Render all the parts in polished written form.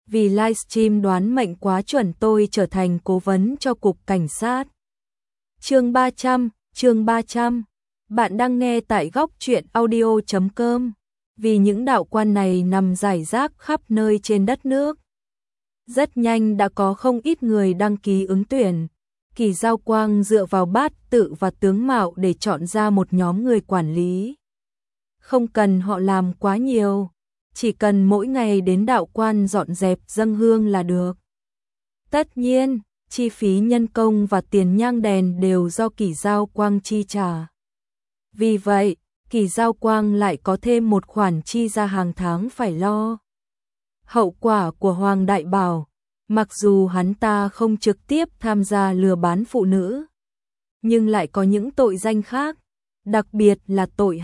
vì livestream đoán mệnh quá chuẩn tôi trở thành cố vấn cho cục cảnh sát. Chương 300. Bạn đang nghe tại góc truyện audio.com. Vì những đạo quan này nằm rải rác khắp nơi trên đất nước. Rất nhanh đã có không ít người đăng ký ứng tuyển. Kỳ Giao Quang dựa vào bát tự và tướng mạo để chọn ra một nhóm người quản lý. Không cần họ làm quá nhiều, chỉ cần mỗi ngày đến đạo quan dọn dẹp dâng hương là được. Tất nhiên, chi phí nhân công và tiền nhang đèn đều do Kỳ Giao Quang chi trả. Vì vậy, Kỳ Giao Quang lại có thêm một khoản chi ra hàng tháng phải lo. Hậu quả của Hoàng Đại Bảo, mặc dù hắn ta không trực tiếp tham gia lừa bán phụ nữ, nhưng lại có những tội danh khác, đặc biệt là tội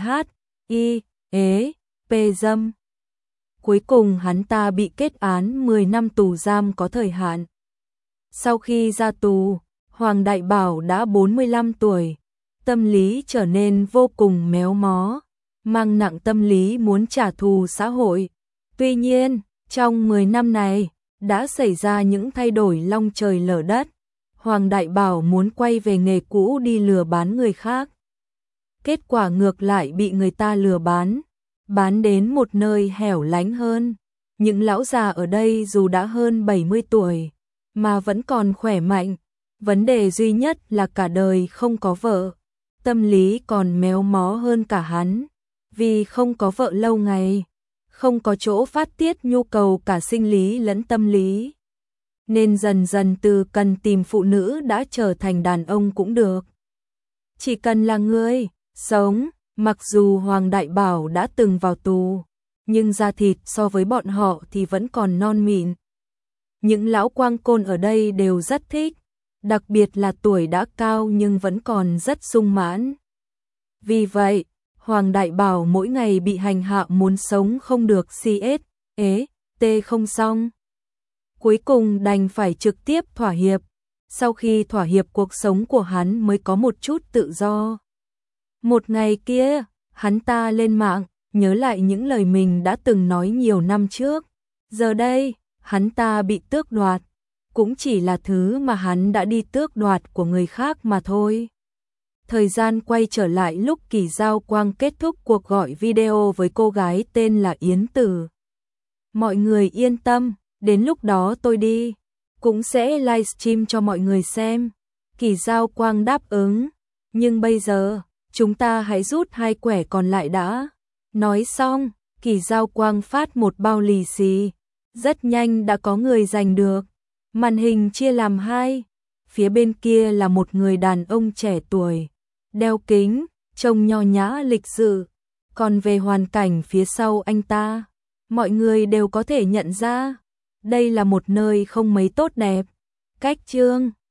HIV, dâm. Cuối cùng hắn ta bị kết án 10 năm tù giam có thời hạn. Sau khi ra tù, Hoàng Đại Bảo đã 45 tuổi, tâm lý trở nên vô cùng méo mó, mang nặng tâm lý muốn trả thù xã hội. Tuy nhiên, trong 10 năm này, đã xảy ra những thay đổi long trời lở đất. Hoàng Đại Bảo muốn quay về nghề cũ đi lừa bán người khác. Kết quả ngược lại bị người ta lừa bán đến một nơi hẻo lánh hơn. Những lão già ở đây dù đã hơn 70 tuổi, mà vẫn còn khỏe mạnh. Vấn đề duy nhất là cả đời không có vợ. Tâm lý còn méo mó hơn cả hắn, vì không có vợ lâu ngày, không có chỗ phát tiết nhu cầu cả sinh lý lẫn tâm lý. Nên dần dần từ cần tìm phụ nữ đã trở thành đàn ông cũng được. Chỉ cần là người sống, mặc dù Hoàng Đại Bảo đã từng vào tù, nhưng da thịt so với bọn họ thì vẫn còn non mịn. Những lão quang côn ở đây đều rất thích, đặc biệt là tuổi đã cao nhưng vẫn còn rất sung mãn. Vì vậy, Hoàng Đại Bảo mỗi ngày bị hành hạ muốn sống không được không xong. Cuối cùng đành phải trực tiếp thỏa hiệp. Sau khi thỏa hiệp cuộc sống của hắn mới có một chút tự do. Một ngày kia, hắn ta lên mạng, nhớ lại những lời mình đã từng nói nhiều năm trước. Giờ đây, hắn ta bị tước đoạt, cũng chỉ là thứ mà hắn đã đi tước đoạt của người khác mà thôi. Thời gian quay trở lại lúc Kỳ Giao Quang kết thúc cuộc gọi video với cô gái tên là Yến Tử. Mọi người yên tâm, đến lúc đó tôi đi, cũng sẽ livestream cho mọi người xem. Kỳ Giao Quang đáp ứng, nhưng bây giờ, chúng ta hãy rút 2 quẻ còn lại đã. Nói xong, Kỳ Giao Quang phát một bao lì xì. Rất nhanh đã có người giành được. Màn hình chia làm 2. Phía bên kia là một người đàn ông trẻ tuổi, đeo kính, trông nho nhã lịch sự. Còn về hoàn cảnh phía sau anh ta, mọi người đều có thể nhận ra. Đây là một nơi không mấy tốt đẹp. Cách Trương